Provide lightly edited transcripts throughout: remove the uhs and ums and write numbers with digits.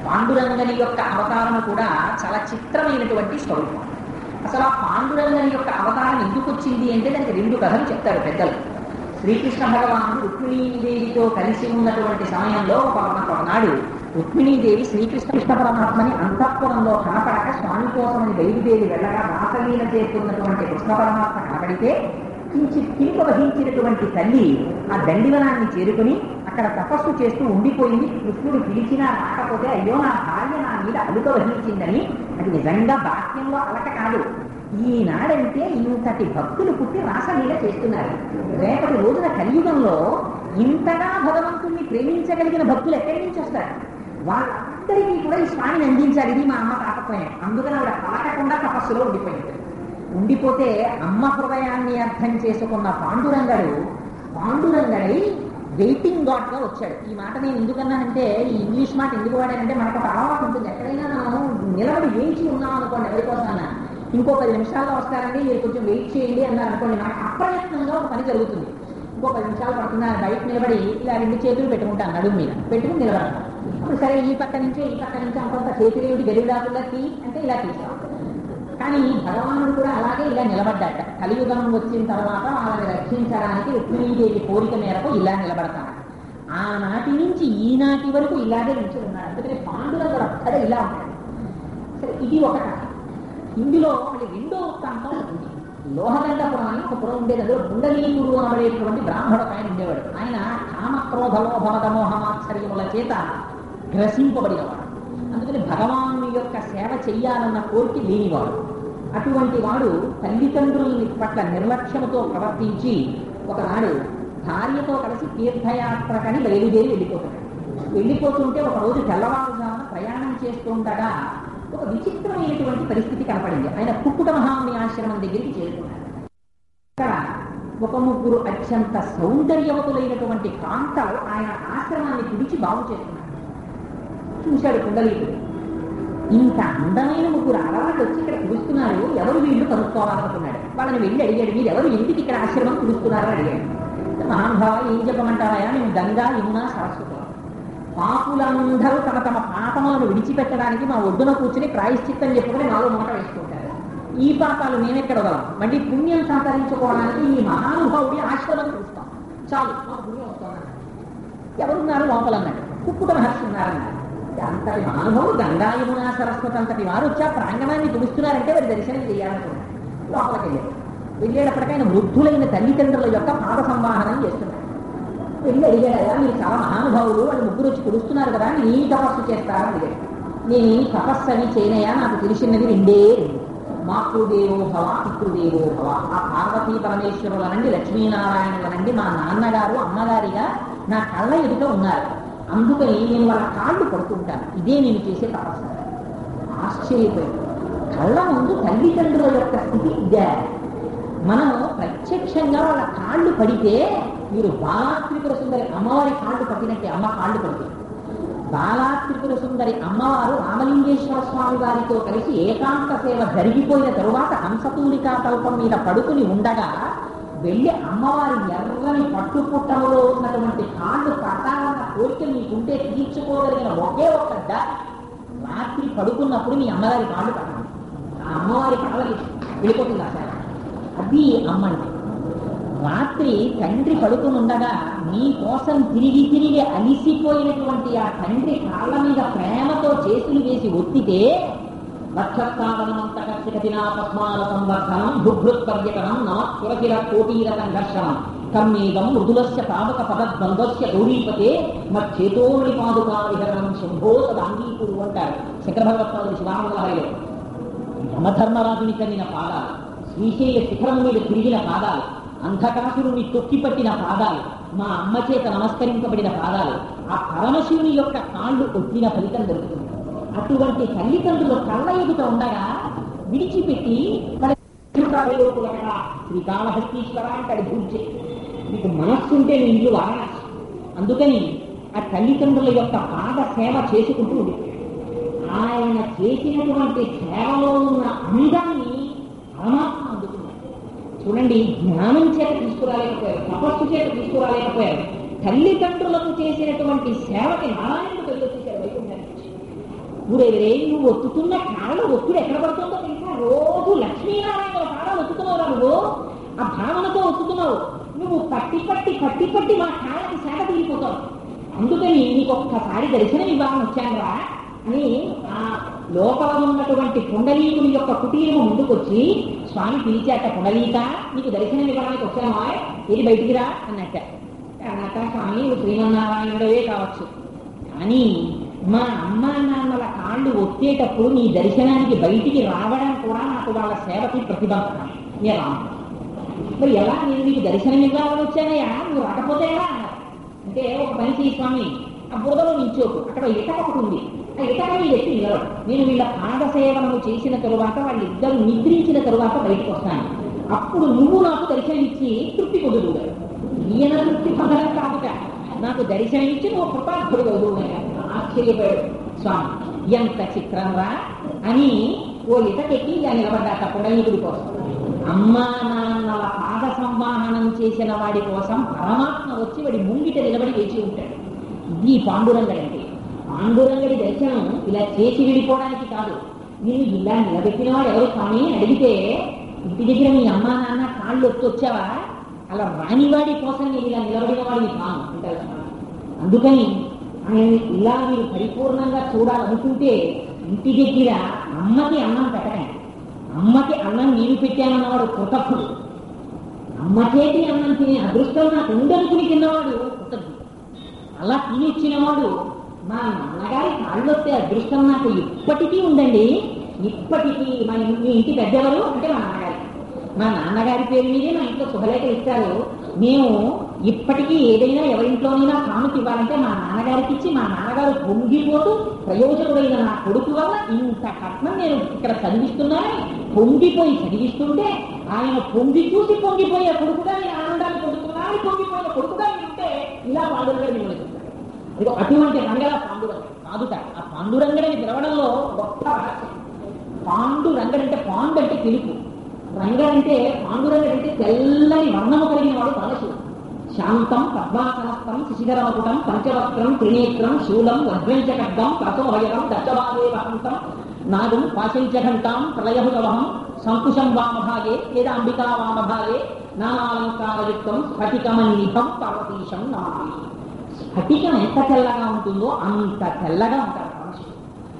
పాండురంగని యొక్క అవతారము కూడా చాలా చిత్రమైనటువంటి స్వరూపం. అసలు ఆ పాండురంగని యొక్క అవతారం ఎందుకు వచ్చింది అంటే దానికి రెండు కథలు చెప్తారు పెద్దలు. శ్రీకృష్ణ భగవానుడు రుక్మిణీదేవితో కలిసి ఉన్నటువంటి సమయంలో ఒకనాడు రుక్మిణీదేవి శ్రీకృష్ణ పరమాత్మని అంతఃపురంలో కనపడక స్వామి కోసమని బయలుదేరి వెళ్ళగా రాసలీల చేస్తున్నటువంటి కృష్ణ పరమాత్మ కనపడితే కింప వహించినటువంటి తల్లి ఆ దండివనాన్ని చేరుకుని అక్కడ తపస్సు చేస్తూ ఉండిపోయింది. కృష్ణుడు పిలిచినా రాకపోతే అయ్యో నా భార్య నా మీద అలుక వహించిందని. అది నిజంగా బాహ్యంలో అలక కాదు. ఈనాడంటే ఇంతటి భక్తులు పుట్టి రాసలీల చేస్తున్నారు. రేపటి రోజున కలియుగంలో ఇంతగా భగవంతుణ్ణి ప్రేమించగలిగిన భక్తులు ఎక్కడి నుంచి వస్తారు? వాళ్ళందరికీ కూడా ఈ స్వామిని అందించాలి. ఇది మా అమ్మ తాపత్రయం. అందుకని ఆవిడ పలకకుండా తపస్సులో ఉండిపోయింది. ఉండిపోతే అమ్మ హృదయాన్ని అర్థం చేసుకున్న పాండురంగడై వెయిటింగ్ గాడ్ గా వచ్చాడు. ఈ మాట నేను ఎందుకన్నానంటే, ఈ ఇంగ్లీష్ మాట ఎందుకు వాడానంటే, మనకు ఒక అలవాటు ఉంటుంది. ఎక్కడైనా మనం నిలబడి వేచి ఉన్నాం అనుకోండి, ఎవరికోసమన్నా ఇంకో 10 నిమిషాల్లో వస్తారండి మీరు కొంచెం వెయిట్ చేయండి అన్నారు అనుకోండి, మనకు అప్రయత్నంగా ఒక పని జరుగుతుంది. ఇంకో 10 నిమిషాలు పడుతున్నా బయట నిలబడి ఇలా 2 చేతులు పెట్టుకుంటాను, నడుము మీద పెట్టుకుని నిలబడతాను. అప్పుడు సరే ఈ పక్క నుంచి అంత చేతులు ఏమిటి గడివిడాకుల్లా తీ అంటే ఇలా తీస్తాం. కానీ భగవానుడు కూడా అలాగే ఇలా నిలబడ్డాట. కలియుగం వచ్చిన తర్వాత వాళ్ళని రక్షించడానికి రుక్మిణీదేవి కోరిక మేరకు ఇలా నిలబడతాను. ఆనాటి నుంచి ఈనాటి వరకు ఇలాగే నుంచి ఉన్నాడు. అందుకని పాండురంగడు అక్కడే ఇలా ఉంటాడు. సరే, ఇది ఒక కథ. ఇందులో మళ్ళీ రెండో వృత్తాంతం ఉంది. లోహదండపురం అని ఒక పురం ఉండేది. అందులో గుండలీకుడు అనబడేటువంటి బ్రాహ్మణుడు ఆయన ఉండేవాడు. ఆయన కామక్రోధలోభమదమోహమాశ్చర్యముల చేత గ్రసింపబడినవాడు. అందుకని భగవాను యొక్క సేవ చెయ్యాలన్న కోరిక లేనివాడు. అటువంటి వాడు తల్లిదండ్రులని పట్ల నిర్లక్ష్యంతో ప్రవర్తించి ఒకనాడు భార్యతో కలిసి తీర్థయాత్రకని బయలుదేరి వెళ్ళిపోతుంటే ఒక రోజు తెల్లవారుజామున ప్రయాణం చేస్తుండగా ఒక విచిత్రమైనటువంటి పరిస్థితి కనపడింది. ఆయన కుక్కుట మహాముని ఆశ్రమం దగ్గరికి చేరుకున్నాడు. ఇక్కడ ఒక 3 అత్యంత సౌందర్యవతులైనటువంటి కాంతలు ఆయన ఆశ్రమాన్ని పిలిచి బాగు చేస్తున్నారు. చూశాడు కుండలీకుడు. ఇంత అందమైన 3 ఆడవాళ్ళు వచ్చి ఇక్కడ పిలుస్తున్నారు, ఎవరు వీళ్ళు కనుక్కోవాలనుకున్నాడు. వాళ్ళని వెళ్ళి అడిగాడు, మీరు ఎవరు, ఎందుకు ఇక్కడ ఆశ్రమం పిలుస్తున్నారని అడిగాడు. మహానుభావ ఏం చెప్పమంటారా, మేము గంగా యమున సరస్వతి పాపులందరూ తమ తమ పాపములను విడిచిపెట్టడానికి మా ఒడ్డున కూర్చుని ప్రాయశ్చిత్తం చెప్పుకుని నాలో మూట వేసుకుంటారు. ఈ పాపాలు మేమెక్కడ వదలం, మళ్ళీ పుణ్యం సంతరించుకోవడానికి ఈ మహానుభావుడి ఆశ్రమం చూస్తాం, చాలు మాకు పుణ్యం వస్తుందన్నాడు. ఎవరున్నారు లోపలన్నాడు. కుక్కుట మహర్షి ఉన్నారన్నాడు. అంతటి మహానుభావుడు గంగా యమున సరస్వతి అంతటి వారు వచ్చి ఆ ప్రాంగణాన్ని పిలుస్తున్నారంటే వారి దర్శనం చేయాలనుకున్నాడు. లోపలికి వెళ్ళేటప్పటికైనా వృద్ధులైన తల్లిదండ్రుల యొక్క పాద సంవాహనం చేస్తున్నాడు. వెళ్ళి అడిగాడు, మీరు చాలా మహానుభావులు, వాళ్ళు 3 వచ్చి పిలుస్తున్నారు కదా, మీరు ఈ తపస్సు చేస్తారని అడిగాడు. నేను ఈ తపస్సు అని చేయనయా, నాకు తెలిసినది 2 మాతృదేవోభవ పితృదేవోభవ. ఆ పార్వతీ పరమేశ్వరుల నుండి లక్ష్మీనారాయణుల నుండి మా నాన్నగారు అమ్మగారిగా నా కళ్ళ ఎదుట ఉన్నారు. అందుకని నేను వాళ్ళ కాళ్ళు పడుతుంటాను. ఇదే నేను చేసే తపస్సు. ఆశ్చర్యపోయాడు. కళ్ళ ముందు తల్లిదండ్రుల యొక్క స్థితి ఇదే. మనం ప్రత్యక్షంగా వాళ్ళ కాళ్ళు పడితే, మీరు బాలాత్రిపుర సుందరి అమ్మవారి కాళ్ళు పట్టినట్టే. అమ్మ కాళ్ళు పడితే బాలాత్రిపుర సుందరి అమ్మవారు రామలింగేశ్వర స్వామి వారితో కలిసి ఏకాంత సేవ జరిగిపోయిన తరువాత హంసతూలికా తల్పం మీద పడుకుని ఉండగా వెళ్ళి అమ్మవారి ఎర్రని పట్టుపుట్టములో ఉన్నటువంటి కాళ్ళు పట్టాలన్న కోరిక మీకుంటే తీర్చుకోగలిగిన ఒకే ఒక్క రాత్రి పడుకున్నప్పుడు మీ అమ్మగారి కాళ్ళు పట్టాలి. ఆ అమ్మవారి కాళ్ళకి వెళ్ళిపోతుంది అసలు. అది అమ్మంటే. రాత్రి తండ్రి పడుకుని ఉండగా నీ కోసం తిరిగి తిరిగి అలిసిపోయినటువంటి ఆ తండ్రి కాళ్ళ మీద ప్రేమతో చేతులు వేసి ఒత్తితే లక్షస్థావనమంతకర్షకతినా పద్మాల సంవర్ధనం భుభృత్పర్యటనం నమ సురకిర కోటీర సంఘర్షణం కమ్మేదం మృదులస్య తావక పదద్వంద్వస్య గౌరీపతే మచ్చేతోని పాదుకా విహరణం శంభో తదాంగీకుడు అంటారు శంకర భగవత్పాదులు శివానందలహరిలో. యమధర్మరాజుని కన్నిన పాదాలు, శ్రీశైల శిఖరం మీద తిరిగిన పాదాలు, అంధకాసురుని తొక్కిపట్టిన పాదాలు, మా అమ్మ చేత నమస్కరింపబడిన పాదాలు, ఆ పరమశివుని యొక్క కాళ్ళు ఒత్తిన ఫలితం దొరుకుతుంది. అటువంటి తల్లిదండ్రులు కళ్ళ ఎదుట ఉండగా విడిచిపెట్టి శ్రీకాళహస్తీశ్వర అంటాడు పూజ. మీకు మనస్సుంటే నీ ఇల్లు వారణాసి. అందుకని ఆ తల్లిదండ్రుల యొక్క పాద సేవ చేసుకుంటూ ఉండిపోయాడు. ఆయన చేసినటువంటి సేవలో ఉన్న అందాన్ని పరమాత్మ అందుకున్నాడు. చూడండి, జ్ఞానం చేత తీసుకురాలేకపోయారు, తపస్సు చేత తీసుకురాలేకపోయారు. తల్లిదండ్రులకు చేసినటువంటి సేవకి నారాయణుడు కలిగొచ్చేశారు వైకుంఠానికి. ఊరేవరే నువ్వు ఒత్తుతున్న కాళ్ళ ఒత్తుడు ఎక్కడ పడుతుందో తెలుసా? రోజు లక్ష్మీనారాయణ కాళ్ళ ఒత్తుతున్నావు నువ్వు, ఆ భావనతో ఒత్తుతున్నావు. నువ్వు పట్టి పట్టి పట్టి పట్టి మా కాళ్ళకి శాఖ తీరిపోతావు. అందుకని నీకు ఒక్కసారి దర్శనం ఇవ్వాలని వచ్చానురా అని ఆ లోపల ఉన్నటువంటి పుండలీకుని యొక్క కుటీరము ముందుకొచ్చి స్వామి పిలిచాక, పుండలీక నీకు దర్శనం ఇవ్వడానికి వచ్చామా, ఇది బయటికి రా అన్నట్ట. అన్నట్ట స్వామి నువ్వు శ్రీమన్నారాయణుడవే కావచ్చు, కానీ మా అమ్మ నాన్నల కాళ్ళు ఒత్తేటప్పుడు నీ దర్శనానికి బయటికి రావడం కూడా నాకు వాళ్ళ సేవకి ప్రతిబంధన. నేను మరి ఎలా నేను నీకు దర్శనం ఇవ్వాలని వచ్చానయ్యా, నువ్వు రాకపోతే ఎలా అన్నారు. అంటే ఒక పని చేయి స్వామి, ఆ బురదలో నిల్చోకు, అక్కడ ఇటక ఒకటి ఉంది, ఆ ఇటక మీద ఎత్తి నిలవడు. నేను వీళ్ళ పాదసేవనము చేసిన తరువాత వాళ్ళిద్దరూ నిద్రించిన తరువాత బయటకు వస్తాను, అప్పుడు నువ్వు నాకు దర్శనం ఇచ్చి తృప్తి పొందుదు. ఈయన తృప్తి పొందడం కాదుట, నాకు దర్శనం ఇచ్చి నువ్వు కృపార్థుడు కదు. ఆశ్చర్యపోయాడు స్వామి, ఎంత చిత్రంరా అని ఓ ఇటకెక్కి ఇలా నిలబడ్డాక పుండలీకుడి కోసం. అమ్మా నాన్నల పాద సంవాహనం చేసిన వాడి కోసం పరమాత్మ వచ్చి వాడి ముంగిట నిలబడి వేచి ఉంటాడు. ఇది పాండురంగడి అంటే. పాండురంగడి దర్శనం ఇలా చేసి వెళ్ళిపోవడానికి కాదు. నేను ఇలా నిలబెట్టిన వాడు ఎవరు స్వామి అడిగితే, ఇంటి దగ్గర మీ అమ్మా నాన్న కాళ్ళు వచ్చావా, అలా రానివాడి కోసం నేను ఇలా నిలబడిన వాడిని కాను అంటారు. అందుకని ఆయన ఇలా మీరు పరిపూర్ణంగా చూడాలనుకుంటే ఇంటి దగ్గర అమ్మకి అన్నం పెట్టకండి. అమ్మకి అన్నం నేను పెట్టానన్నవాడు కృతజ్ఞుడు. అమ్మ చేతి అన్నం తినే అదృష్టం నాకు ఉండనుకుని తిన్నవాడు కృతజ్ఞుడు. అలా తినిచ్చినవాడు మా నాన్నగారి కాళ్ళు వస్తే అదృష్టం నాకు ఇప్పటికీ ఉందండి. ఇప్పటికీ మీ ఇంటి పెద్దవారు అంటే మా నాన్నగారి పేరు మీదే మా ఇంట్లో శుభలేఖ ఇస్తారు. మేము ఇప్పటికీ ఏదైనా ఎవరింట్లోనైనా కానుక ఇవ్వాలంటే మా నాన్నగారికి ఇచ్చి, మా నాన్నగారు పొంగిపోతూ ప్రయోజకుడైన నా కొడుకు వల్ల ఇంత కట్నం నేను ఇక్కడ చదివిస్తున్నానని పొంగిపోయి చదివిస్తుంటే, ఆయన పొంగి చూసి పొంగిపోయే కొడుకుగా నేను ఆనందాన్ని పొందుతున్నాను, పొంగిపోయిన కొడుకుగా ఉంటే ఇలా పాండురంగడు మిమ్మల్ని చెప్తాడు. ఇదిగో అటువంటి రంగడ పాండురంగడు కాదుట. ఆ పాండురంగడని పిలవడంలో గొప్ప రహస్యం. పాండురంగడంటే పాండు అంటే తెలుపు, రంగడంటే పాండురంగడంటే తెల్లని వర్ణము కలిగిన వాడు పరమశివుడు. శాంతం పద్మాసనస్థం శశిధరమకుటం పంచవక్రం త్రినేత్రం శూలం వజ్రంచఖడ్గం ప్రసోభయరం దశవాదేవహంతం నాగం పాశంచఘంటాం ప్రళయహుతవహం సంకుశం వామభాగే లేదా అంబికా వామభాగే నామాలంకారయుక్తం స్ఫటికమన్నిభం పార్వతీశం నమామి. స్ఫటికం ఎంత తెల్లగా ఉంటుందో అంత తెల్లగా ఉంటారు పరమశివుడు.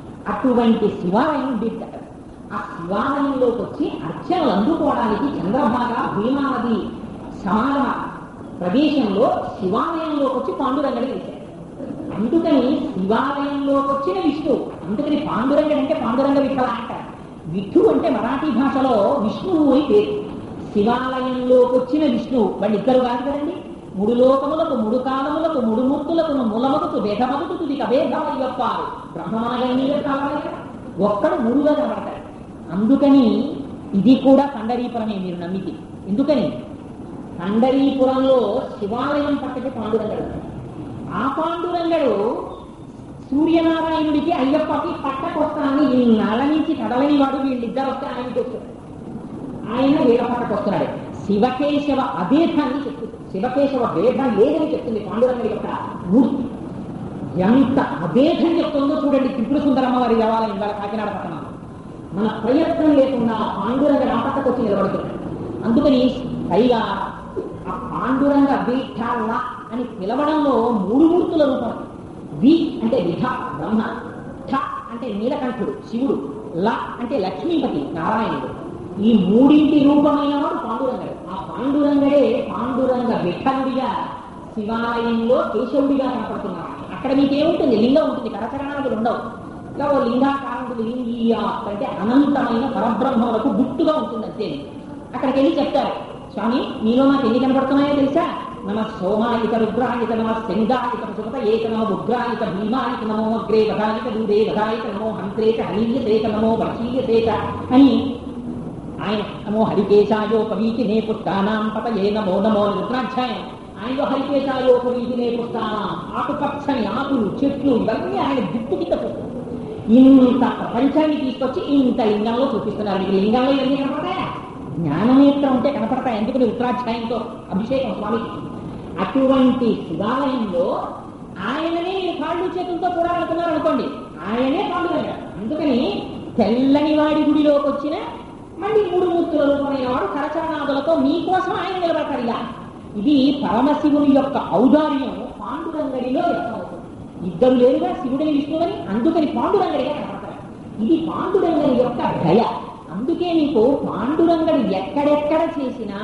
అటువంటి శివాలయం దిట్టారు. ఆ శివాలయంలోకి వచ్చి అర్చనలు అందుకోవడానికి చంద్రభాగ భీమా నది సమాగమ ప్రదేశంలో శివాలయంలోకి వచ్చి పాండురంగడి వేశారు. అందుకని శివాలయంలోకి వచ్చిన విష్ణువు. అందుకని పాండురంగడు అంటే పాండురంగ విఠల అంటారు. విఠు అంటే మరాఠీ భాషలో విష్ణువు అని పేరు. శివాలయంలోకి వచ్చిన విష్ణువు వాళ్ళిద్దరు కాదు కదండి. మూడు లోకములకు మూడు కాలములకు మూడు మూర్తులకు మూలమగుతు భేదమగుతు తుది కభేదమయ్యప్పారు బ్రహ్మమనగణీయ కావాలి. ఒక్కడు మూడుగా కనబడతాడు. అందుకని ఇది కూడా పండరీపురమే మీరు నమ్మితే. ఎందుకని పండరీపురంలో శివాలయం పక్కకి పాండురంగడు. ఆ పాండురంగడు సూర్యనారాయణుడికి అయ్యప్పకి పక్కకొస్తానని ఈ నల నుంచి కదలని వాడు వీళ్ళిద్దరు వస్తే ఆయనకి వస్తాడు. ఆయన వీళ్ళ పక్కకొస్తున్నాడు. శివకేశవ అభేదాన్ని చెప్తుంది. శివకేశవ భేదం లేదని చెప్తుంది పాండురంగడి యొక్క మూర్తి. ఎంత అభేదం చెప్తుందో చూడండి. త్రిపుర సుందరమ్మ వారి దేవాలయం ఇవాళ కాకినాడ పట్టణం. మన ప్రయత్నం లేకుండా పాండురంగ పక్కకు వచ్చి నిలబడుతున్నాడు. అందుకని పైగా ఆ పాండురంగ విఠల అని పిలవడంలో మూడు మూర్తుల రూపం. వి అంటే విఠ బ్రహ్మ, ఠ అంటే నీలకంఠుడు శివుడు, ల అంటే లక్ష్మీపతి నారాయణుడు. ఈ మూడింటి రూపమైన వాడు పాండురంగడు. ఆ పాండురంగడే పాండురంగ విఠలుడిగా శివాలయంలో కేశవుడిగా కనపడుతున్నాడు. అక్కడ మీకేముంటుంది? లింగం ఉంటుంది, కరచరణాలు ఉండవు. ఇలా ఓ లింగాకారం ఉంటుంది. లింగియా అంటే అనంతమైన పరబ్రహ్మములకు గుట్టుగా ఉంటుంది అంతే. అక్కడికి వెళ్ళి చెప్తారు, స్వామి మీలో నాకు ఎన్ని కనపడుతున్నాయో తెలుసా? నమ సోమాయిక రుద్రాయిక నమ శంగాయిక సుగత ఏక నమ ఉగ్రాయిక భీమాయిక నమో అగ్రే వధాయిక దూరే వధాయిక నమో హంత్రేక హనీయసేక నమో వర్షీయసేక అని ఆయన నమో హరికేశాయోపవీతినే పుష్టానాం పతయే నమో నమో రుద్రాధ్యాయం. ఆయనలో హరికేశాయోపవీతినే పుష్టానాం, ఆకుపచ్చని ఆకులు చెట్లు ఇవన్నీ ఆయన గుట్టు కింద పుస్తకం. ఇంత ప్రపంచాన్ని తీసుకొచ్చి ఇంత లింగంలో చూపిస్తున్నారు. మీకు లింగంలో ఇవన్నీ కనపడతాయా? జ్ఞాననేత్రం ఉంటే కనపడతాయి. ఎందుకని ఉత్తరాధ్యాయంతో అభిషేకం స్వామికి. అటువంటి శివాలయంలో ఆయననే మీరు కాళ్ళు చేతులతో చూడాలనుకున్నారు అనుకోండి, ఆయనే పాండురంగ. అందుకని తెల్లని వాడి గుడిలోకి వచ్చిన మళ్ళీ 3 మూర్తుల రూపమైన వాడు కరచరణాదులతో మీకోసం ఆయన నిలబడతారు. ఇలా ఇది పరమశివుని యొక్క ఔదార్యం పాండురంగడిలో వ్యక్తమవుతుంది. ఇద్దరు లేరుగా శివుడని విష్ణువని, అందుకని పాండురంగడిగా కనపడతారు. ఇది పాండురంగడి యొక్క దయ. అందుకే నీకు పాండురంగడు ఎక్కడెక్కడ చేసినా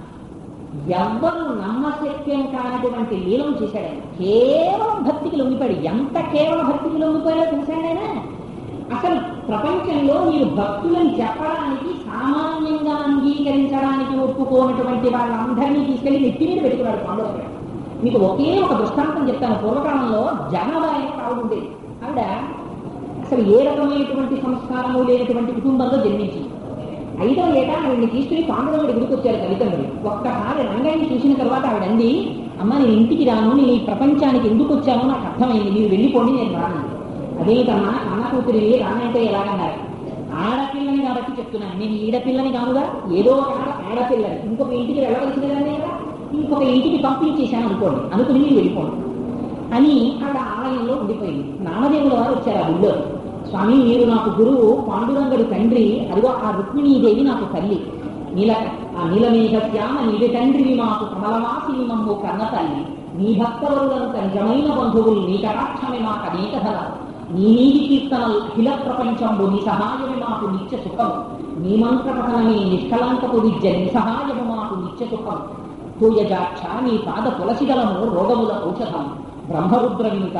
ఎవ్వరు నమ్మశక్యం కానటువంటి లీలం చేశాడు. కేవలం భక్తికి లొంగిపోయాడు. ఎంత కేవల భక్తికి లొంగిపోయాడో తెలిసాడైనా. అసలు ప్రపంచంలో మీరు భక్తులను చెప్పడానికి, సామాన్యంగా అంగీకరించడానికి ఒప్పుకోనటువంటి వాళ్ళందరినీ తీసుకెళ్లి నెత్తి మీద పెట్టుకున్నాడు పాండురంగడు. మీకు ఒకే ఒక దృష్టాంతం చెప్తాను. పూర్వకాలంలో జనాబాయి ఆవిడ ఉండేది. ఆవిడ అసలు ఏ రకమైనటువంటి సంస్కారము లేనటువంటి కుటుంబంలో జన్మించింది. 5వ ఏట ఆవిడని తీసుకుని పాండురంగడి గుడికి వచ్చారు తల్లిదండ్రులు. ఒక్కసారి రంగయ్యని చూసిన తర్వాత ఆవిడ అంది, అమ్మ నేను ఇంటికి రాను, నేను ఈ ప్రపంచానికి ఎందుకు వచ్చానో నాకు అర్థమైంది, మీరు వెళ్ళిపోండి, నేను రాను. అదేమిటమ్మా అన్న కూతురి రానంటే ఎలాగన్నారు? ఆడపిల్లని కాబట్టి చెప్తున్నాను, నేను ఈడపిల్లని కాదుగా, ఏదో ఒక ఆడపిల్లని ఇంకొక ఇంటికి వెళ్ళవలసినదాన్ని కదా, ఇంకొక ఇంటికి పంపించేశాను అనుకోండి, అనుకుని మీరు వెళ్ళిపోండి అని ఆవిడ ఆలయంలో ఉండిపోయింది. నామదేవుల వారు వచ్చారు ఆ గుళ్ళో. స్వామి మీరు నాకు గురువు, పాండురంగడు తండ్రి, అదిగో ఆ రుక్మిణీదేవి నాకు తల్లి, ఆ నీలమేఘశ్యామ నీవి తండ్రివి మాకు కమలవాసిని మమ్ము కన్న తల్లి, నీ భక్తవరులంత నిజమైన బంధువులు నీ కటాక్షమే మాకు అనేక ధర, నీ నీది కీర్తనలు అఖిల ప్రపంచంబు నీ సహాయమే మాకు నిత్య సుఖం, నీ మంత్ర పఠనమే నిష్కలంకపు విద్య నీ సహాయము మాకు నిత్య సుఖం, తూయజాక్ష నీ పాద తులసిదలము రోగముల ఔషధం, బ్రహ్మరుద్ర వినుత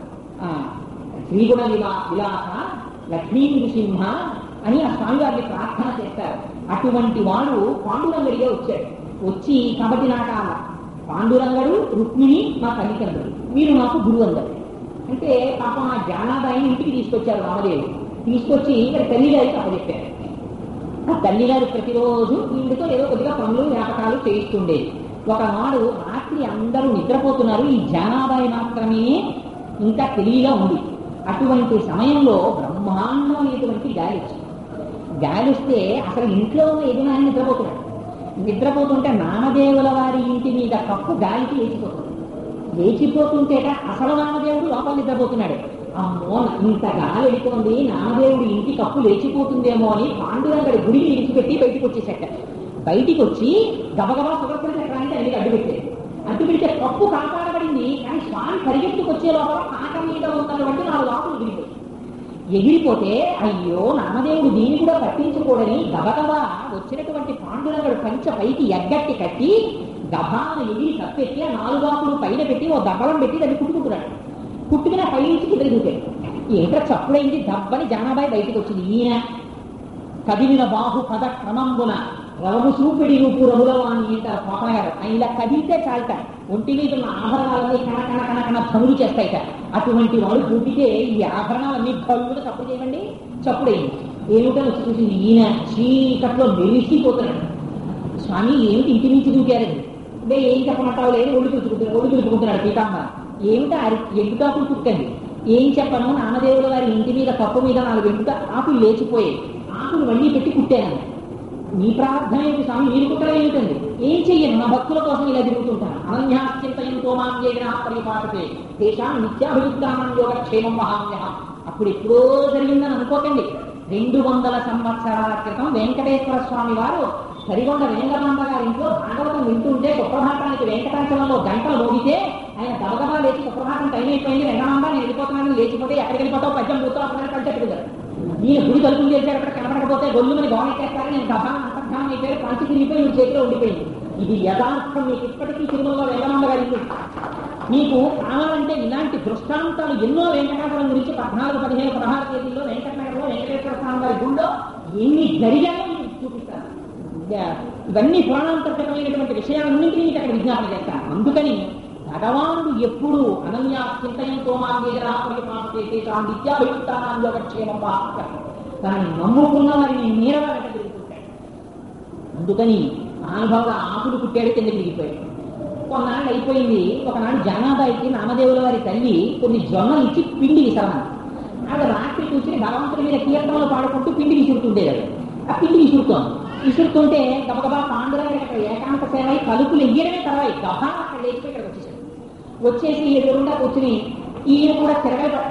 శ్రీగుణ విలాస లక్ష్మీ నృసింహ అని ఆ స్వామివారిని ప్రార్థన చేస్తారు. అటువంటి వాడు పాండురంగడిగా వచ్చాడు. వచ్చి కాబట్టి నాకు ఆ పాండురంగడు రుక్మిణి మా తల్లిదండ్రులు, మీరు నాకు గురువు అందరు అంటే పాపం ఆ జానాబాయిని ఇంటికి తీసుకొచ్చారు రామదేవుడు. తీసుకొచ్చి ఇక్కడ తల్లిగారికి అప్పచెప్పారు. ఆ తల్లిగారు ప్రతిరోజు వీడితో ఏదో కొద్దిగా పనులు వ్యాపకాలు చేయిస్తుండేది. ఒకనాడు రాత్రి అందరూ నిద్రపోతున్నారు, ఈ జానాబాయి మాత్రమే ఇంకా తెలివిగా ఉంది. అటువంటి సమయంలో బ్రహ్మాండమైనటువంటి గాలి వచ్చింది. గాలి వస్తే అసలు ఇంట్లో ఉన్న యజమాని నిద్రపోతున్నాడు. నిద్రపోతుంటే నామదేవుల వారి ఇంటి మీద కప్పు గాలికి లేచిపోతుంది. లేచిపోతుంటేట అసలు నామదేవుడు లోపల నిద్రపోతున్నాడు. అమ్మో ఇంత గాలి వెళ్ళిపోతుంది, నామదేవుడు ఇంటి కప్పు లేచిపోతుందేమో అని పాండురంగడి గుడిని విడిచిపెట్టి బయటికి వచ్చేసట. బయటికి వచ్చి గబగబా సుగర్పడి చక్రానికి అన్ని అడ్డుపెట్టాడు. అడ్డుపెడితే కప్పు కాపాడబడింది. కానీ స్వామి పరిగెత్తుకు వచ్చే లోపల కాక మీద ఉన్నటువంటి 4 లోపలు ఎగిరిపోతే అయ్యో నామదేవుడు దీన్ని కూడా పట్టించుకోడని గబగబా వచ్చినటువంటి పాండురంగడు పంచ పైకి ఎగ్గట్టి కట్టి గభాను ఎగిరి కప్పెట్టి ఆ 4 ఆకులు పైన పెట్టి ఓ దబ్బలం పెట్టి దాన్ని కుట్టుకుంటున్నాడు. కుట్టుకుని పై నుంచి కిందకి దూకాడు. ఏంటో చప్పుడైంది, దబ్బని జానాబాయి బయటకు వచ్చింది. ఈయన కదిలిన బాహు పద క్రమంబున రవము చూపిడి రూపు రఘులవాణి అంటారు పాపగారు. ఆయన ఇలా కదిలితే చాలట ఒంటి మీద ఉన్న ఆభరణాలన్నీ కణ ధనులు చేస్తాయిట. అటువంటి వాడు కూటితే ఈ ఆభరణాలన్నీ కళ్ళుగా చప్పుడు చేయండి. చప్పుడైంది. ఏమిటో వచ్చి చూసింది. ఈయన చీకట్లో మెరిసిపోతున్నాడు. స్వామి ఏమిటి ఇంటి నుంచి దూకారండి అంటే ఏం చెప్పమంటావు లేదు, ఒళ్ళు తుడుచుకుంటున్నాడు పీతాంబర. ఏమిటా ఎండుకాకులు కుక్కండి, ఏం చెప్పను, నామదేవుల వారి ఇంటి మీద కప్పు మీద 4 ఎండుక ఆకులు లేచిపోయాయి, ఆకులు మళ్ళీ పెట్టి కుట్టాను. మీ ప్రార్థన ఏంటి స్వామి, మీరు కుట్టడం ఏమిటండి? ఏం చెయ్యను, నా భక్తుల కోసం ఇలా తిరుగుతుంటాను. అనన్యాశ్చింతయంతో మాం ఏగినా పరిపాటతే దేశా నిత్యాభివృద్ధానం యోగక్షేమం మహామ్యహం. అప్పుడు ఎప్పుడో జరిగిందని అనుకోకండి. 200 సంవత్సరాల క్రితం వెంకటేశ్వర స్వామి వారు సరిగొండ వెంకటాంబ గారి ఇంట్లో భాగవతం వింటుంటే సుప్రభాతానికి వెంకటాచలంలో గంటలు మోగితే ఆయన గబగబా లేచి సుప్రభాతం టైం అయిపోయింది, వెంకటాంబ నేను వెళ్ళిపోతున్నాను, లేచిపోతే ఎక్కడికి వెళ్ళిపోతావు, పద్యం పూర్తవుతున్నాను కలిసేట్టుగా ఈయన గుడి తలుపులు చేశారు. అక్కడ కనబడకపోతే గొల్లుమని గోనెట్టేస్తారని నేను గభానం అంతర్ధానం అయిపోయి పంచి తిరిగిపోయి మీ చేతిలో ఉండిపోయింది. ఇది యథార్థం. మీకు ఇప్పటికీ తిరుమలలో వెంకటాంబ గారి ఇల్లు. మీకు కావాలంటే ఇలాంటి దృష్టాంతాలు ఎన్నో వెంకటాచలం గురించి 14, 15, 16 తేదీల్లో వెంకటనగర్లో వెంకటేశ్వర స్వామి వారి గుళ్ళో ఎన్ని జరిగాయో మీకు చూపిస్తాను. ఇవన్నీ పురాణాంతర్గతమైనటువంటి విషయాలన్నింటినీ మీకు అక్కడ విజ్ఞాపన చేస్తాను. అందుకని భగవానుడు ఎప్పుడు అనన్యాచింతయంతో నిత్యాభియుక్తానాంయోగక్షేమం తనని నమ్ముకున్న వారిని నేరగా వెంట తిరుగుతుంటాడు. అందుకని మహానుభావుడు ఆకులు కుట్టాడు, కింద తిరిగిపోయాడు. కొన్నాళ్ళు అయిపోయింది. ఒకనాడు జానాబాయికి నామదేవుల వారి తల్లి కొన్ని జొన్నలు ఇచ్చి పిండి విసరమని. ఆవిడ రాత్రి కూర్చుని భగవంతుడి మీద కీర్తనలు పాడుకుంటూ పిండి విసురుతుండేది. ఆ పిండి విసురుతుంటే గబగబా పాండురంగడి అక్కడ ఏకాంత సేవ కలుపులు ఎయ్యడమే తర్వాత గభా అక్కడ లేచిపోయి ఇక్కడికి వచ్చేసాడు. వచ్చేసి ఎదురుండా కూర్చుని ఈయన కూడా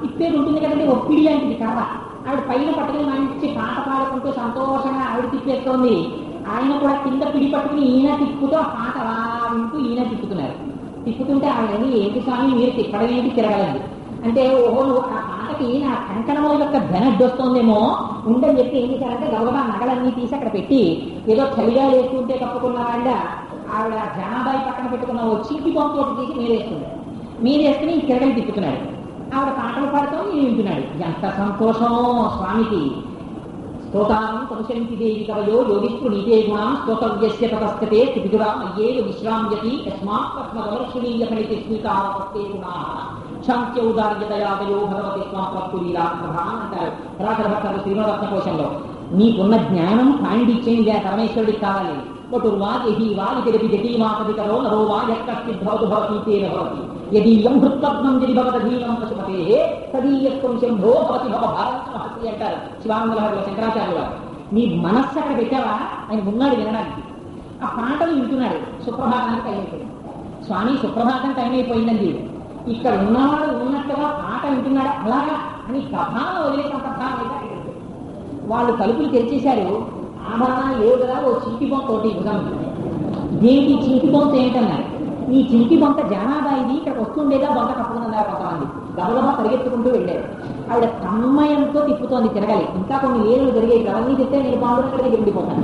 తిప్పేది ఉంటుంది కదండి, ఒప్పిడి లాంటిది కర్ర. ఆవిడ పైన పట్టుకుని మంచి పాట పాడుకుంటూ సంతోషంగా ఆవిడ తిప్పేస్తోంది. ఆయన కూడా కింద పిడి పట్టుకుని ఈయన తిప్పుతూ ఆ పాట అలా వింటూ ఈయన తిప్పుతున్నారు. తిప్పుతుంటే ఆవిడని, ఏంటి స్వామి మీరు తిప్పడం ఏంటి, తిరగలేదు అంటే, ఓహో ఆ పాటకి నా కంకణముల యొక్క ధనడ్డొస్తోందేమో ఉండని చెప్పి ఏం చేశారంటే గబగబా నగలన్నీ తీసి అక్కడ పెట్టి, ఏదో చలిగా వేసుకుంటే కప్పుకున్న వాళ్ళ ఆవిడ జనాబాయి పక్కన పెట్టుకున్న ఓ చీటి బొంతోటి తీసి మీరేసుకుని ఈ తిరగలి తిప్పుతున్నాడు. ఆవిడ పాటలు పాడుతూ నేను వింటున్నాడు. ఎంత సంతోషం స్వామికి. స్తోతానం సంశంతి దేవి కవయో యోగిస్తు నీతే గుణం స్తోతవ్యస్య తపస్తతే స్థితిగురా అయ్యేలు విశ్రామ్యతి యస్మాత్ పద్మవర్షుణీయ ఫలితి స్మితావస్తే గుణా శాంత్యౌదార్యదయాదయో భగవతి స్వాపత్తులీలా ప్రధానం అంటారు రాఘవ భక్తులు శ్రీమరత్న కోశంలో. నీకున్న జ్ఞానం పాండిత్యం ఇదే పరమేశ్వరుడికి కావాలి. వటుర్వాహి వాలి తెలిపి జటీమాపదికరో నరో వా యత్కశ్చిద్భవతు భవతి తేన భవతి యదీయం హృత్పద్మం జడి భవదీనం పశుపతే తదీయత్వం శంభో భవతి భవ భారత మహర్షి అంటారు శివానందలహరిలో శంకరాచార్యులు వారు. నీ మనస్సు అక్కడ పెట్టావా, ఆయన ఉన్నాడు వినడానికి. ఆ పాటలు వింటున్నాడు. సుప్రభాతానికి టైం అయిపోయింది. స్వామి సుప్రభాతం టైం అయిపోయిందండి. ఇక్కడ ఉన్నవాడు ఉన్నట్టుగా పాట వింటున్నాడు అలాగా అని గభాలను వదిలేసిన ప్రధానం అయితే వాళ్ళు తలుపులు తెరిచేశారు. ఆభరణాలు లేవు కదా, ఓ చింటి బొంత ఒకటి భుజం. దేనికి చింటి బొంత ఏంటన్నారు. ఈ చింటి బొంత జనాబాయిది, ఇక్కడ వస్తుండేదా బొంత కప్పుకున్నారు కొంతమంది. గబగబా పరిగెత్తుకుంటూ వెళ్ళారు. ఆవిడ తన్మయంతో తిప్పుతోంది తిరగాలి. ఇంకా కొన్ని లేనులు జరిగాయి. అవన్నీ చెప్తే నేను పావులక్కడికి వెళ్ళిపోతాను.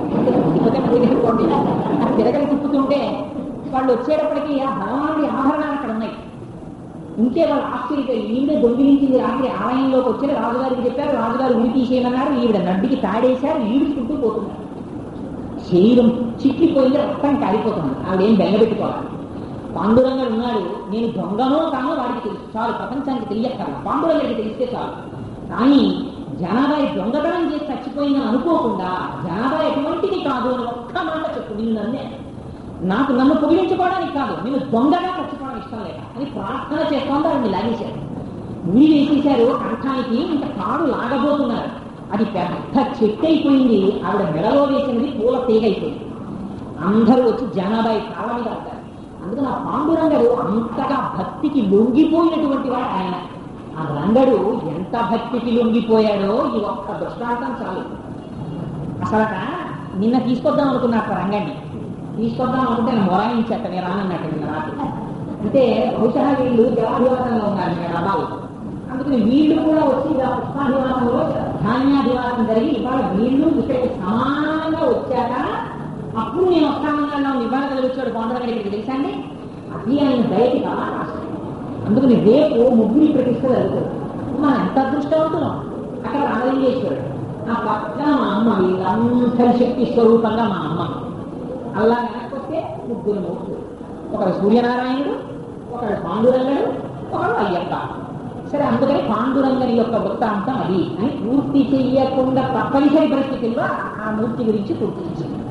తిరగలి తిప్పుతుంటే వాళ్ళు వచ్చేటప్పటికీ ఆ భగవానుడి ఆభరణాలు అక్కడ ఉన్నాయి. ఇంకే వాళ్ళు ఆశ్చర్యపోయి ఈవిడ దొంగిలించింది రాత్రి ఆలయంలోకి వచ్చి రాజుగారికి చెప్పారు. రాజుగారు ఉరి తీసేయమన్నారు. ఈవిడ నడ్డికి తాడేశారు. ఈడుచుకుంటూ పోతున్నారు. శరీరం చిట్లిపోయింది, రక్తం కాలిపోతుంది. ఆవిడేం బెంగపెట్టుకోవాలి. పాండురంగడు ఉన్నాడు. నేను దొంగనో కానో వాడికి తెలుసు చాలు, ప్రపంచానికి తెలియక్కర్లా, పాండురంగడికి తెలిస్తే చాలు. కానీ జనాబాయి దొంగతనం చేసి చచ్చిపోయిందని అనుకోకుండా జనాబాయి ఎటువంటిది కాదు అని ఒక్క మాట చెప్పు. నిన్ను నన్ను పొగిడించుకోవడానికి కాదు, నేను దొంగగా చచ్చిపోవడం ఇష్టం లేక అని ప్రార్థన చేస్తోంది. ఆవిడని లాగేశారు. ముడి వేసేశారు కంఠానికి. ఇంకా తాడు లాగబోతున్నారు. అది పెద్ద చెట్టు అయిపోయింది. ఆవిడ మెడలో వేసినది పూల తీగ అయిపోయింది. అందరూ వచ్చి జనాబాయి కాళ్ళ మీద పడ్డారు. అందుకని ఆ పాండురంగడు అంతగా భక్తికి లొంగిపోయినటువంటి వాడు ఆయన. ఆ రంగడు ఎంత భక్తికి లొంగిపోయాడో ఈ ఒక్క దృష్టాంతం చాలు. అసలట నిన్న తీసుకొద్దాం అనుకున్నారు రంగాన్ని. తీసుకొద్దాం అనుకుంటే నేను మొరాయించాక నేను రానన్నట్టు నిన్న రాత్రి. అంటే బహుశా వీళ్ళు జలాధివాసంలో ఉన్నారు నేను అబ్బాయి. అందుకని వీళ్ళు కూడా వచ్చి పుష్పాధివాసంలో ధాన్యాధివాసం జరిగి ఇవాళ వీళ్ళు ఇక్కడికి సమానంగా వచ్చాక అప్పుడు నేను వస్తానన్నా ఇవాళ కలిగించాడు పాండురంగడి ఇక్కడికి తెలుసండి. అది ఆయన దయకి చాలా కష్టం. అందుకని రేపు ముగ్గురి ప్రతిష్ట జరుగుతుంది. మనం ఎంత అదృష్టవంతున్నాం. అక్కడ రామలింగేశ్వరుడు, ఆ పక్కన మా అమ్మ, వీళ్ళందరి శక్తి స్వరూపంగా మా అమ్మ. అలా వెనక్కొస్తే ముగ్గురు మూర్తులు. ఒకడు సూర్యనారాయణుడు, ఒకడు పాండురంగడు, ఒకడు అయ్యప్ప. సరే, అందుకని పాండురంగని యొక్క వృత్తాంతం అది అని పూర్తి చెయ్యకుండా తప్పనిసరి పరిస్థితుల్లో ఆ మూర్తి గురించి పూర్తి చేసింది.